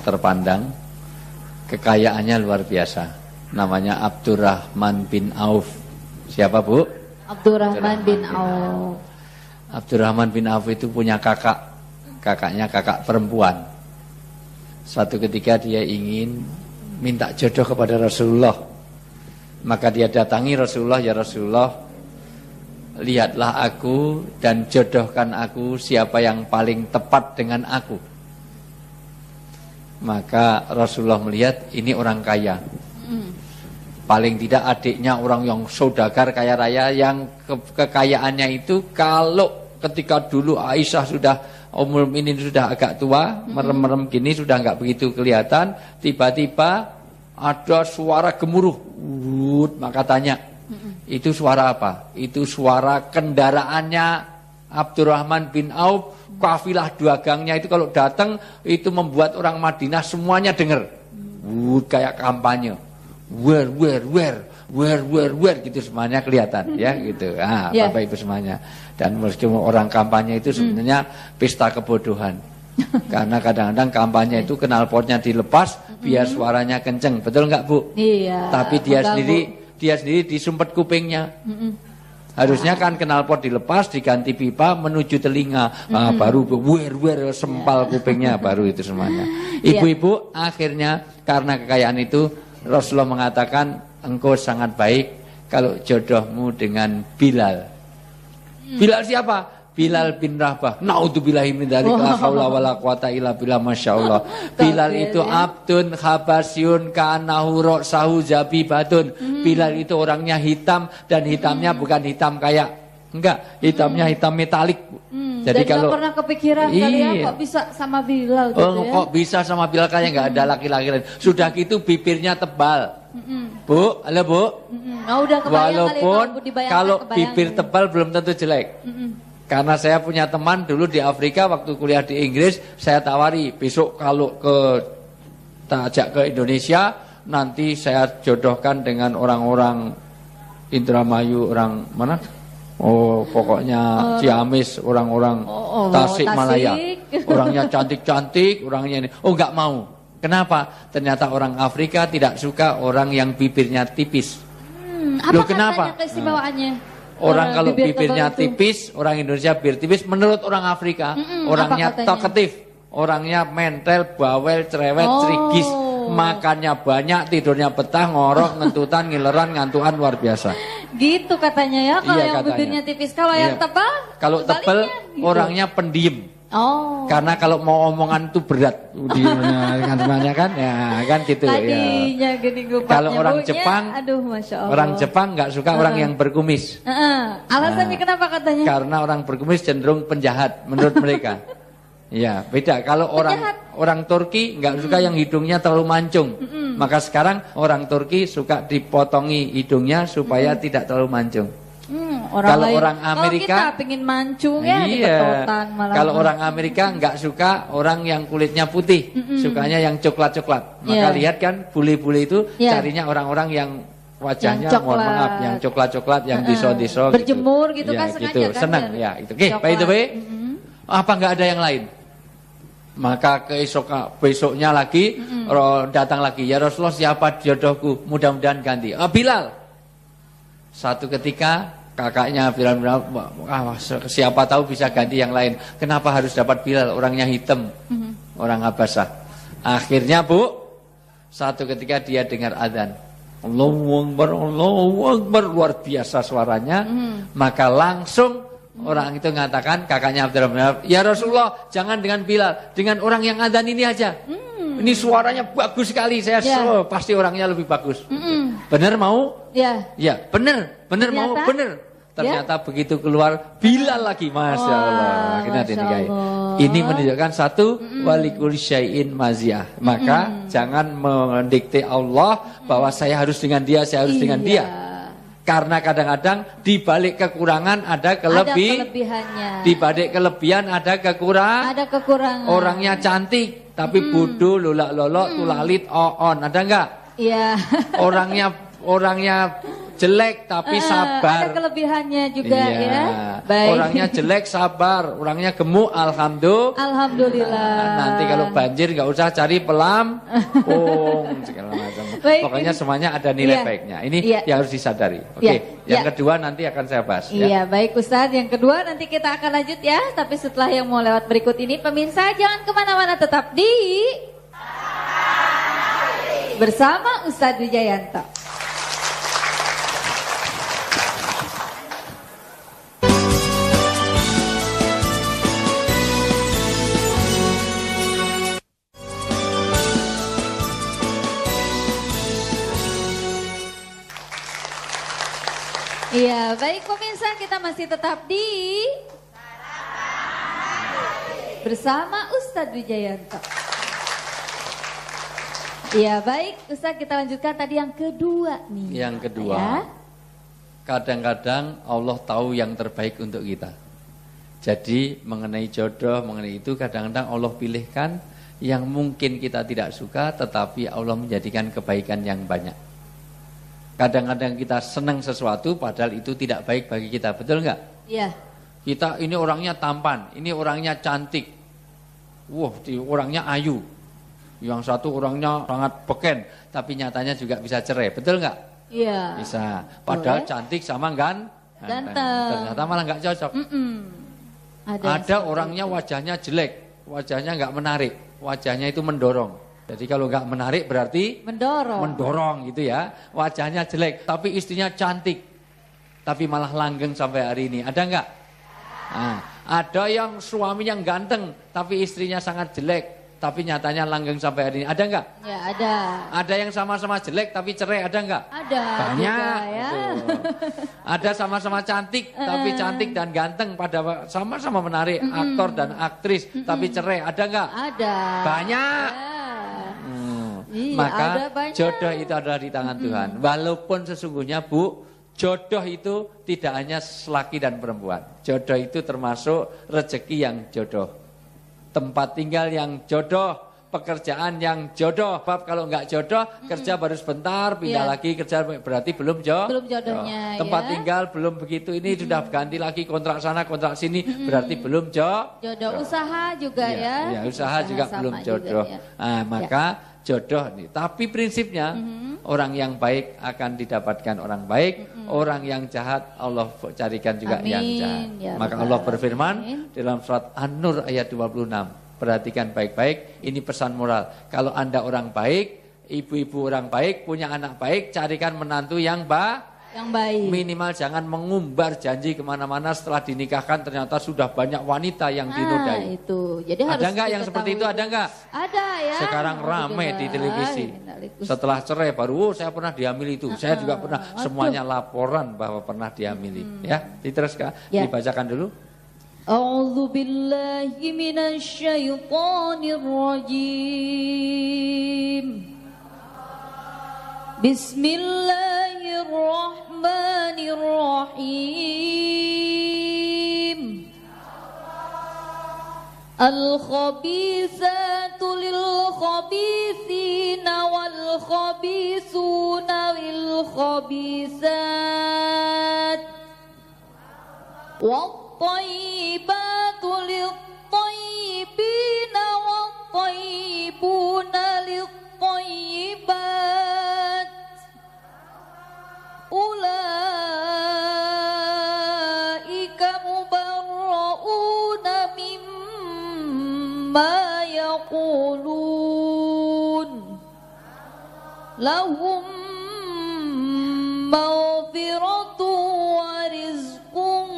terpandang, kekayaannya luar biasa. Namanya Abdurrahman bin Auf. Siapa, Bu? Abdurrahman bin Auf. Abdurrahman bin Auf itu punya kakaknya kakak perempuan. Suatu ketika dia ingin minta jodoh kepada Rasulullah. Maka dia datangi Rasulullah, ya Rasulullah, lihatlah aku dan jodohkan aku siapa yang paling tepat dengan aku. Maka Rasulullah melihat ini orang kaya. Paling tidak adiknya orang yang saudagar kaya raya, yang kekayaannya itu kalau ketika dulu Aisyah sudah Ummul Mukminin sudah agak tua, merem-merem gini sudah enggak begitu kelihatan, tiba-tiba ada suara gemuruh. Maka tanya, itu suara apa? Itu suara kendaraannya Abdurrahman bin Auf, kafilah dagangnya itu kalau datang itu membuat orang Madinah semuanya dengar. Kayak kampanye. Where gitu semuanya kelihatan ya gitu. Bapak Ibu semuanya. Dan meskipun orang kampanye itu sebenarnya pesta kebodohan. Karena kadang-kadang kampanye itu knalpotnya dilepas biar suaranya kenceng. Betul enggak, Bu? Iya. Tapi dia sendiri disumpet kupingnya. Harusnya kan knalpot dilepas, diganti pipa menuju telinga. Baru wer sempal kupingnya baru itu semuanya. Ibu-ibu akhirnya karena kekayaan itu Rasulullah mengatakan engkau sangat baik kalau jodohmu dengan Bilal. Bilal siapa? Bilal bin Rabah. Naudzubillahi min dzalik, la haula wala quwata illa billah, masyaallah. Bilal itu abdun habasyun kanahu ra'sahu zabibatun. Bilal itu orangnya hitam dan hitamnya bukan hitam kayak enggak, hitamnya hitam metalik. Jadi kalau pernah kepikiran kalian kok bisa sama Bilal gitu ya? Kok bisa sama Bilal kayak enggak ada laki-laki lain. Sudah gitu bibirnya tebal. Bu, halo Bu. Udah walaupun kalau bibir tebal belum tentu jelek. Karena saya punya teman dulu di Afrika waktu kuliah di Inggris, saya tawari besok kalau tak ajak ke Indonesia, nanti saya jodohkan dengan orang-orang Indramayu, orang mana? Pokoknya Ciamis, orang-orang Tasik Malaya. Orangnya cantik-cantik, orangnya ini. Enggak mau. Kenapa? Ternyata orang Afrika tidak suka orang yang bibirnya tipis. Apa kenapa? Keistimewaannya? Orang kalau bibirnya tipis, orang Indonesia bibir tipis, menurut orang Afrika, orangnya talkative, orangnya mental, bawel, cerewet, cerigis, makannya banyak, tidurnya betah, ngorok, ngentutan, ngileran, ngantuan luar biasa. Gitu katanya ya, kalau yang katanya. Bibirnya tipis, kalau yang tebal? Kalau tebal, gitu. Orangnya pendiem. Karena kalau mau omongan itu berat semuanya kan ya kan gitu ya. Kalau orang Jepang, Masya Allah. Orang Jepang nggak suka orang yang berkumis. Alasannya kenapa katanya? Karena orang berkumis cenderung penjahat menurut mereka. Ya beda. Kalau orang Turki nggak suka yang hidungnya terlalu mancung. Maka sekarang orang Turki suka dipotongi hidungnya supaya tidak terlalu mancung. Kalau orang Amerika, kita pengen mancung ya, malah. Kalau orang Amerika nggak suka orang yang kulitnya putih, sukanya yang coklat-coklat. Maka lihat kan, bule-bule itu carinya orang-orang yang wajahnya, mohon maaf, yang coklat-coklat, yang diso-diso, berjemur gitu kan, gitu. Senang ya, itu. Oke, by the way, apa nggak ada yang lain? Maka besoknya lagi datang lagi, ya Rasulullah siapa jodohku? Mudah-mudahan ganti. Bilal. Satu ketika kakaknya Bilal bilang, siapa tahu bisa ganti yang lain. Kenapa harus dapat Bilal? Orangnya hitam, orang Habasah. Akhirnya Bu, satu ketika dia dengar azan, Allahu Akbar, luar biasa suaranya. Maka langsung orang itu mengatakan, kakaknya Abdurrahman, ya Rasulullah jangan dengan Bilal, dengan orang yang azan ini aja. Ini suaranya bagus sekali, saya pasti orangnya lebih bagus. Benar mau? Ya, benar mau, benar. Ternyata begitu keluar Bilal lagi, masya Allah. Ini menunjukkan satu walikul syai'in maziyah. Maka jangan mendikte Allah bahwa saya harus dengan dia, saya harus dengan dia. Karena kadang-kadang di balik kekurangan ada kelebihannya. Di balik kelebihan ada kekurangan. Orangnya cantik tapi bodoh, lolak-lolok, tulalit, on. Ada enggak? Iya. Orangnya jelek tapi sabar. Ada kelebihannya juga ya. Baik. Orangnya jelek sabar, orangnya gemuk alhamdulillah. Nanti kalau banjir nggak usah cari pelampung segala macam. Pokoknya semuanya ada nilai baiknya. Ini yang harus disadari. Oke. Yang kedua nanti akan saya bahas. Iya, baik Ustadz. Yang kedua nanti kita akan lanjut ya. Tapi setelah yang mau lewat berikut ini, pemirsa jangan kemana-mana, tetap di bersama Ustadz Wijayanto. Iya, baik pemirsa, kita masih tetap di bersama Ustadz Wijayanto. Iya, baik Ustadz, kita lanjutkan tadi yang kedua nih. Yang kedua, kadang-kadang Allah tahu yang terbaik untuk kita. Jadi mengenai jodoh, mengenai itu kadang-kadang Allah pilihkan yang mungkin kita tidak suka, tetapi Allah menjadikan kebaikan yang banyak. Kadang-kadang kita senang sesuatu padahal itu tidak baik bagi kita, betul nggak? Iya. Kita ini orangnya tampan, ini orangnya cantik, orangnya ayu. Yang satu orangnya sangat beken, tapi nyatanya juga bisa cerai, betul nggak? Iya. Bisa. Padahal cantik sama ganteng. Ternyata malah nggak cocok. Ada orangnya wajahnya jelek, wajahnya nggak menarik, wajahnya itu mendorong. Jadi kalau nggak menarik berarti mendorong gitu ya. Wajahnya jelek tapi istrinya cantik, tapi malah langgeng sampai hari ini. Ada nggak? Nah, ada yang suaminya ganteng tapi istrinya sangat jelek, tapi nyatanya langgeng sampai hari ini. Ada nggak? Ya ada. Ada yang sama-sama jelek tapi cerai, ada nggak? Ada. Banyak. Juga, ya. Ada sama-sama cantik tapi cantik dan ganteng pada sama-sama menarik, aktor dan aktris tapi cerai, ada nggak? Ada. Banyak. Maka jodoh itu adalah di tangan Tuhan. Walaupun sesungguhnya Bu, jodoh itu tidak hanya laki dan perempuan. Jodoh itu termasuk rezeki yang jodoh, tempat tinggal yang jodoh, pekerjaan yang jodoh. Sebab kalau nggak jodoh, kerja baru sebentar, pindah lagi kerja berarti belum jodohnya. Tempat tinggal belum begitu, ini sudah ganti lagi kontrak sana, kontrak sini, berarti belum jodoh. Usaha juga ya. Usaha juga belum jodoh. Juga, ya. Nah, maka jodoh nih. Tapi prinsipnya orang yang baik akan didapatkan orang baik, orang yang jahat Allah carikan juga yang jahat. Ya, maka Allah berfirman dalam surat An-Nur ayat 26. Perhatikan baik-baik, ini pesan moral. Kalau Anda orang baik, ibu-ibu orang baik, punya anak baik, carikan menantu yang baik. Minimal jangan mengumbar janji kemana-mana setelah dinikahkan ternyata sudah banyak wanita yang dinodai. Itu. Jadi ada nggak yang seperti itu? Ada nggak? Ada ya. Sekarang ramai di televisi. Setelah cerai baru, saya pernah dihamili itu. Saya juga pernah. Semuanya laporan bahwa pernah dihamili. Ya, diteruskan. Dibacakan dulu. A'udzu billahi minasyaitonir rajim. Bismillahirrahmanirrahim. Al-khabithatu lil-khabithina wal-khabithuna lil-khabithat. Wat-tayyibatu lit-tayyibina wat-tayyibuna lit-tayyibat. Ulaika mubarra'una mimma yaqulun. Lahum maghfiratu wa rizqun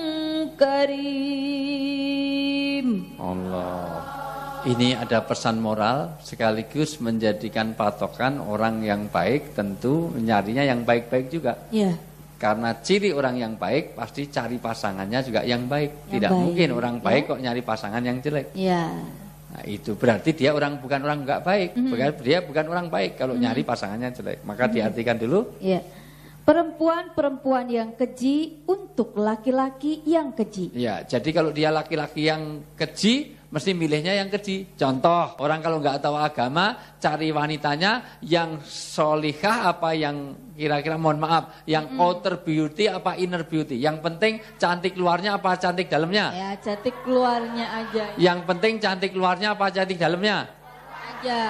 karim. Allah. Ini ada pesan moral sekaligus menjadikan patokan orang yang baik tentu nyarinya yang baik-baik juga. Iya. Karena ciri orang yang baik pasti cari pasangannya juga yang baik. Tidak mungkin orang baik kok nyari pasangan yang jelek. Iya. Nah, itu berarti dia bukan orang nggak baik. Dia bukan orang baik kalau nyari pasangannya jelek. Maka diartikan dulu. Iya. Perempuan-perempuan yang keji untuk laki-laki yang keji. Ya, jadi kalau dia laki-laki yang keji, mesti milihnya yang keji. Contoh, orang kalau nggak tahu agama, cari wanitanya yang solihah apa yang kira-kira, mohon maaf, yang outer beauty apa inner beauty. Yang penting cantik luarnya apa cantik dalamnya? Ya, cantik luarnya aja. Yang penting cantik luarnya apa cantik dalamnya? Aja.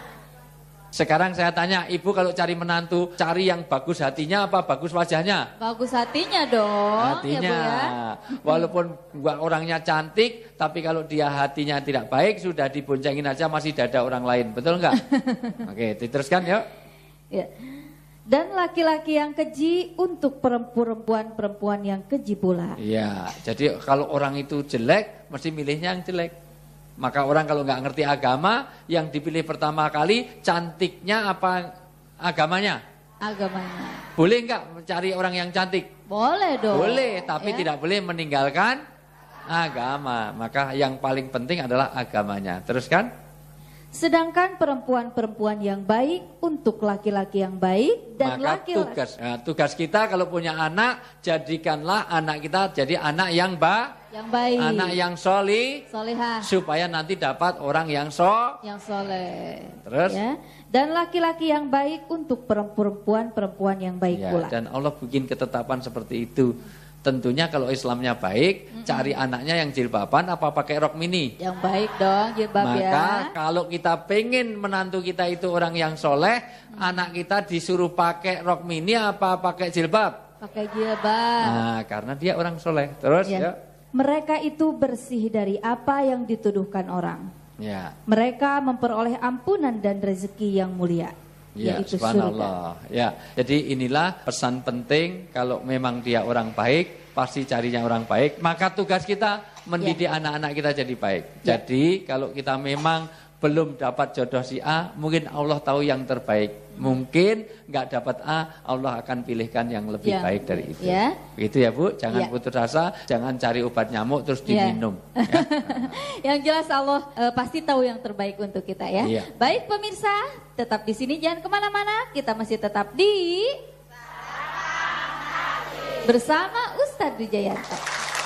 Sekarang saya tanya, ibu kalau cari menantu, cari yang bagus hatinya apa bagus wajahnya? Bagus hatinya dong. Hatinya. Ya, Bu, ya. Walaupun orangnya cantik, tapi kalau dia hatinya tidak baik, sudah diboncengin aja masih dada orang lain. Betul nggak? Oke, diteruskan yuk. Ya. Dan laki-laki yang keji untuk perempuan yang keji pula. Iya, jadi kalau orang itu jelek, mesti milihnya yang jelek. Maka orang kalau nggak ngerti agama, yang dipilih pertama kali cantiknya apa agamanya? Agamanya. Boleh nggak mencari orang yang cantik? Boleh dong. Boleh, tapi Ya. tidak boleh meninggalkan agama. Maka yang paling penting adalah agamanya. Teruskan? Sedangkan perempuan yang baik untuk laki-laki yang baik dan Maka laki-laki tugas kita kalau punya anak, jadikanlah anak kita jadi anak yang yang baik, anak yang solihah, supaya nanti dapat orang yang yang soleh. Terus? Ya. Dan laki-laki yang baik untuk perempuan yang baik Ya, pula. dan Allah bikin ketetapan seperti itu. Tentunya kalau Islamnya baik, cari anaknya yang jilbaban apa pakai rok mini. Yang baik dong, jilbab ya. Maka kalau kita pengen menantu kita itu orang yang soleh, anak kita disuruh pakai rok mini apa pakai jilbab? Pakai jilbab. Nah, karena dia orang soleh. Terus Ya. ya. Mereka itu bersih dari apa yang dituduhkan orang. Ya. Mereka memperoleh ampunan dan rezeki yang mulia, Ya, yaitu subhanallah. surga. Ya, jadi inilah pesan penting kalau memang dia orang baik, pasti carinya orang baik. Maka tugas kita mendidik anak-anak kita jadi baik. Ya. Jadi kalau kita memang belum dapat jodoh si A, mungkin Allah tahu yang terbaik. Mungkin nggak dapat A, Allah akan pilihkan yang lebih Ya. baik dari itu. Ya. Itu ya Bu, jangan Ya. putus asa, jangan cari obat nyamuk terus Ya. diminum. Ya. Yang jelas Allah pasti tahu yang terbaik untuk kita ya. Iya. Baik pemirsa, tetap di sini jangan kemana-mana. Kita masih tetap di bersama Ustadz Wijayanto.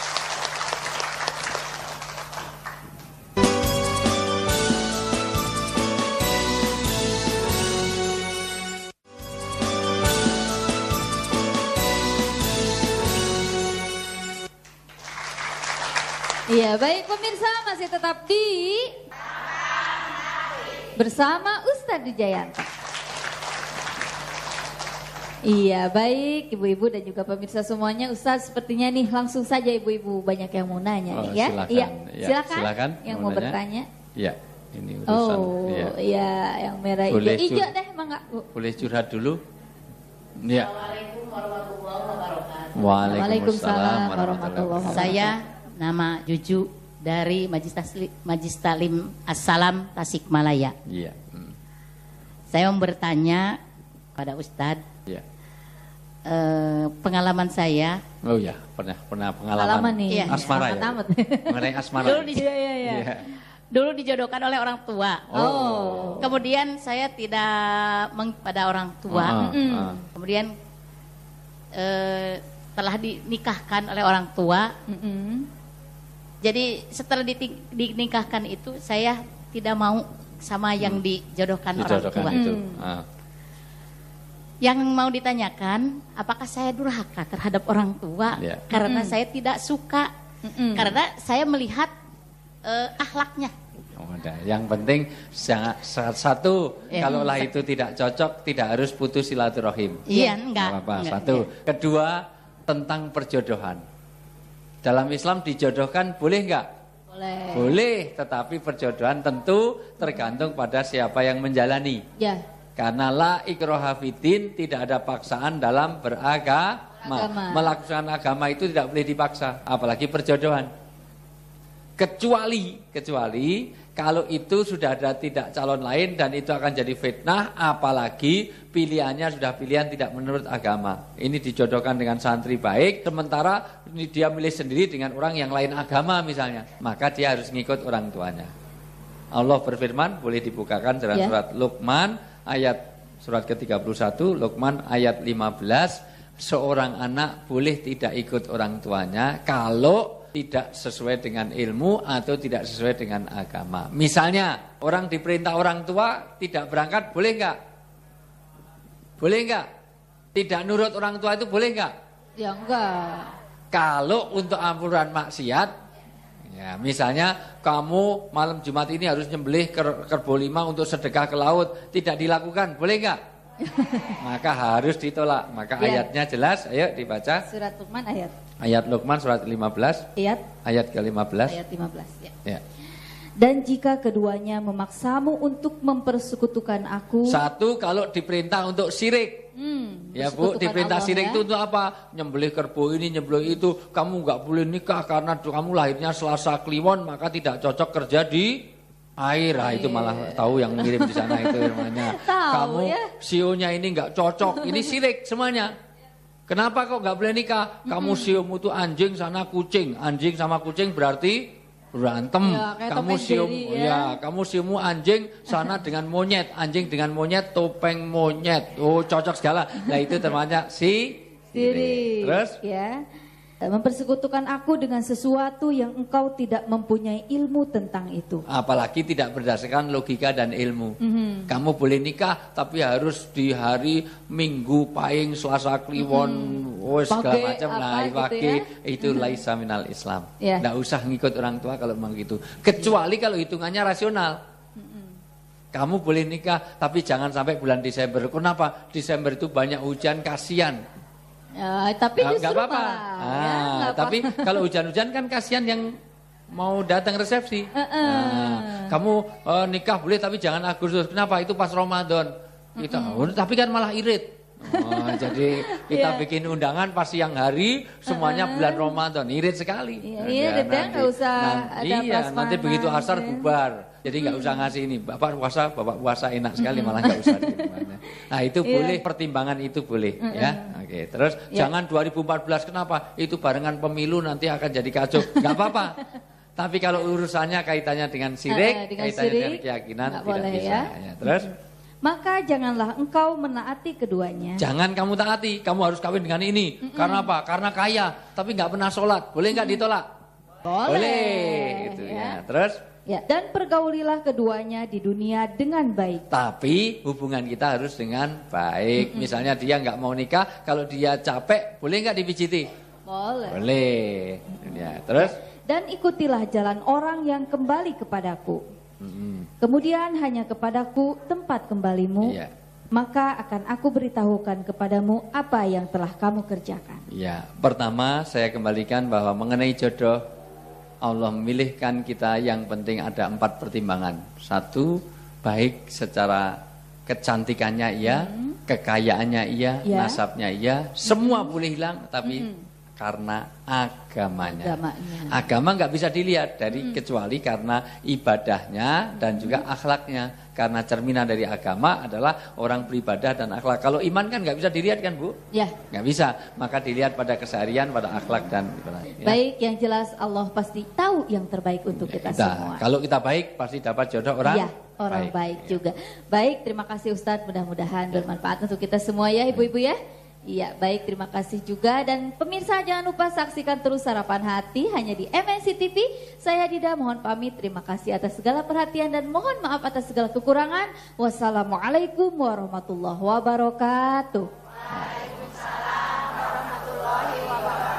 Iya, baik pemirsa masih tetap di bersama Ustadz Wijayanto. Iya, baik ibu-ibu dan juga pemirsa semuanya. Ustadz sepertinya nih langsung saja ibu-ibu banyak yang mau nanya nih ya. Silakan. Iya, Ya, silakan. Yang mau nanya. bertanya. Ya, ini urusan. Oh, Ya. iya, yang merah Boleh hijau. Hijau cur- deh, Mangga. Boleh curhat dulu? Ya. Assalamualaikum warahmatullahi wabarakatuh. Waalaikumsalam warahmatullahi wabarakatuh. Saya nama Juju dari Majlis Taklim Assalam Tasikmalaya. Iya. Saya mau bertanya pada Ustadz, Iya. pengalaman saya. Oh ya, pernah pengalaman. Pengalaman nih. Iya. Asmara ya. Tamat. Mengenai asmara. Dulu Iya. Dulu dijodohkan oleh orang tua. Oh. Kemudian saya tidak pada orang tua. Kemudian telah dinikahkan oleh orang tua. Jadi setelah dinikahkan itu saya tidak mau sama yang dijodohkan orang Dijodohkan tua. itu. Yang mau ditanyakan, apakah saya durhaka terhadap orang tua? Ya. Karena saya tidak suka. Karena saya melihat akhlaknya. Oh, ada. Yang penting satu, Ya. kalaulah itu tidak cocok, tidak harus putus silaturahim. Iya, Nggak enggak. apa-apa. enggak, Satu. enggak. Kedua, tentang perjodohan. Dalam Islam dijodohkan boleh enggak? Boleh. Boleh, tetapi perjodohan tentu tergantung pada siapa yang menjalani. Ya. Karena la ikraha fiddin, tidak ada paksaan dalam beragama. Melaksanakan agama itu tidak boleh dipaksa, apalagi perjodohan. Kecuali kalau itu sudah ada tidak calon lain dan itu akan jadi fitnah, apalagi pilihannya sudah pilihan tidak menurut agama. Ini dijodohkan dengan santri baik, sementara dia milih sendiri dengan orang yang lain agama misalnya, maka dia harus ngikut orang tuanya. Allah berfirman, boleh dibukakan dalam surat Luqman ayat surat ke-31, Luqman ayat 15, seorang anak boleh tidak ikut orang tuanya kalau tidak sesuai dengan ilmu atau tidak sesuai dengan agama. Misalnya orang diperintah orang tua tidak berangkat, boleh enggak? Boleh enggak? Tidak nurut orang tua itu boleh enggak? Ya enggak. Kalau untuk ampunan maksiat, ya misalnya kamu malam Jumat ini harus nyembelih kerbau 5 untuk sedekah ke laut, tidak dilakukan, boleh enggak? Maka harus ditolak. Maka ayatnya jelas, ayo dibaca. Surat Luqman ayat. Ayat Luqman surat 15. Ayat ke-15. Ayat 15 ya. Ya. Dan jika keduanya memaksamu untuk mempersekutukan aku. Satu, kalau diperintah untuk syirik. Ya Bu, diperintah Allah, syirik itu untuk apa? Nyembelih kerbau ini, nyembelih itu. Kamu nggak boleh nikah karena kamu lahirnya Selasa Kliwon, maka tidak cocok kerja di air. Nah, itu malah tahu yang ngirim di sana itu namanya. Kamu ya? Sionya ini nggak cocok, ini syirik semuanya. Kenapa kok nggak boleh nikah? Kamu siomu itu anjing sana kucing, anjing sama kucing berarti berantem. Ya, kamu sium, kamu siummu anjing sana dengan monyet, anjing dengan monyet, topeng monyet. Oh cocok segala. Nah itu namanya syirik. Terus? Ya. Mempersekutukan aku dengan sesuatu yang engkau tidak mempunyai ilmu tentang itu. Apalagi tidak berdasarkan logika dan ilmu. Kamu boleh nikah tapi harus di hari Minggu Pahing, Selasa Kliwon, segala macam. Nah, gitu ya? Itu laisa minal Islam. Nggak usah ngikut orang tua kalau memang gitu. Kecuali kalau hitungannya rasional. Kamu boleh nikah tapi jangan sampai bulan Desember. Kenapa? Desember itu banyak hujan, kasihan. Ya, tapi justru nggak apa-apa. Tapi kalau hujan-hujan kan kasihan yang mau datang resepsi. Kamu nikah boleh tapi jangan Agustus. Kenapa? Itu pas Ramadan. Tapi kan malah irit. Jadi kita bikin undangan pas siang hari, semuanya bulan Ramadan. Irit sekali. Iya, nggak usah ada nanti begitu asar bubar. Jadi nggak usah ngasih ini. Bapak puasa enak sekali, malah nggak usah. Nah itu boleh, pertimbangan itu boleh. Ya, oke. Terus jangan 2014. Kenapa? Itu barengan pemilu nanti akan jadi kacau. Nggak apa-apa. Tapi kalau urusannya kaitannya dengan syirik, kaitannya dengan keyakinan tidak boleh, bisa. Ya. Terus? Maka janganlah engkau menaati keduanya. Jangan kamu taati, kamu harus kawin dengan ini. Karena apa? Karena kaya, tapi nggak pernah sholat. Boleh nggak ditolak? Boleh. Itu ya. Terus? Ya, dan pergaulilah keduanya di dunia dengan baik. Tapi hubungan kita harus dengan baik. Misalnya dia nggak mau nikah, kalau dia capek, boleh nggak dipijiti? Boleh. Ya, terus? Dan ikutilah jalan orang yang kembali kepadaku. Kemudian hanya kepadaku tempat kembalimu. Maka akan aku beritahukan kepadamu apa yang telah kamu kerjakan. Ya, pertama saya kembalikan bahwa mengenai jodoh, Allah memilihkan kita yang penting ada 4 pertimbangan. 1, baik secara kecantikannya iya, kekayaannya iya, nasabnya iya, semua boleh hilang tapi karena agamanya. Agama nggak bisa dilihat dari kecuali karena ibadahnya dan juga akhlaknya. Karena cerminan dari agama adalah orang beribadah dan akhlak. Kalau iman kan nggak bisa dilihat kan Bu? Ya. Nggak bisa. Maka dilihat pada keseharian, pada akhlak dan ibadah. Ya. Baik, yang jelas Allah pasti tahu yang terbaik untuk kita semua. Kalau kita baik pasti dapat jodoh orang. Orang baik juga. Baik, terima kasih Ustadz. Mudah-mudahan bermanfaat untuk kita semua ya Ibu-ibu ya. Iya, baik, terima kasih juga. Dan pemirsa jangan lupa saksikan terus Sarapan Hati hanya di MNC TV. Saya Dida mohon pamit, terima kasih atas segala perhatian dan mohon maaf atas segala kekurangan. Wassalamualaikum warahmatullahi wabarakatuh. Waalaikumsalam warahmatullahi wabarakatuh.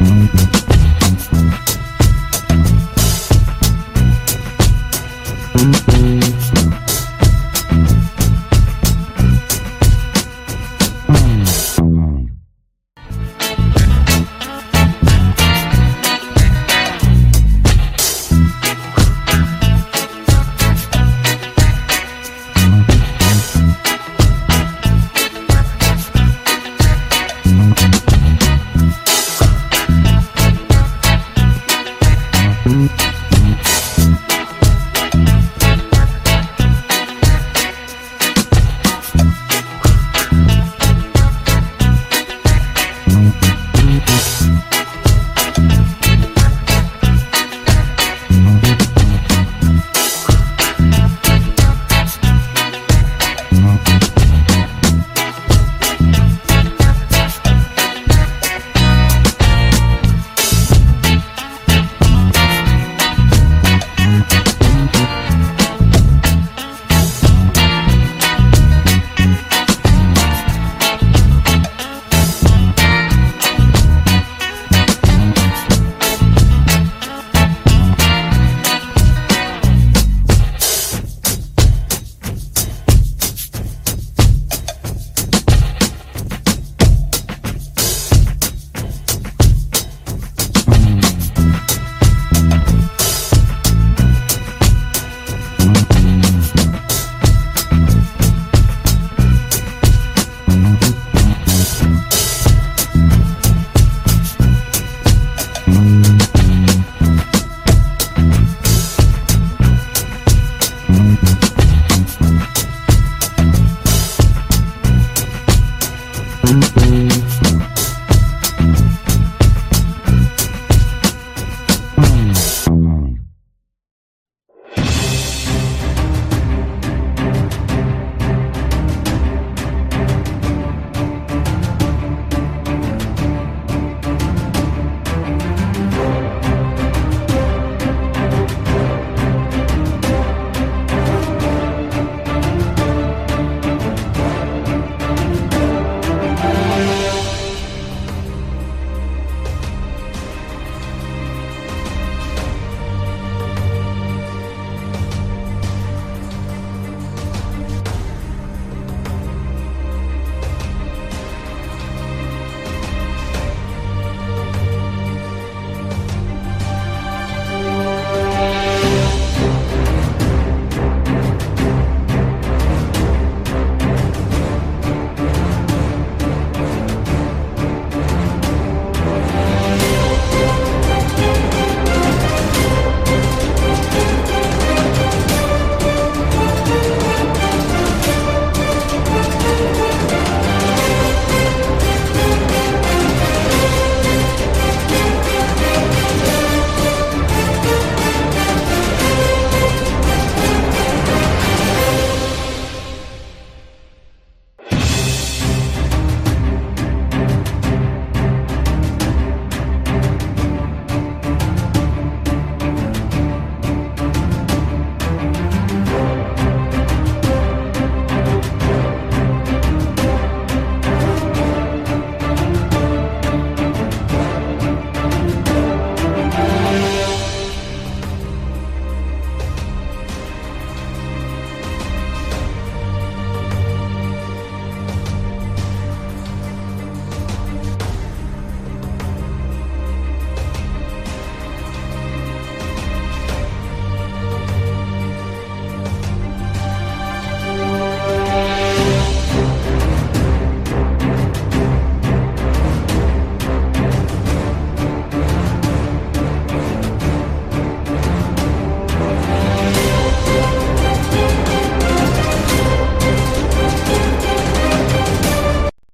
Mm-hmm.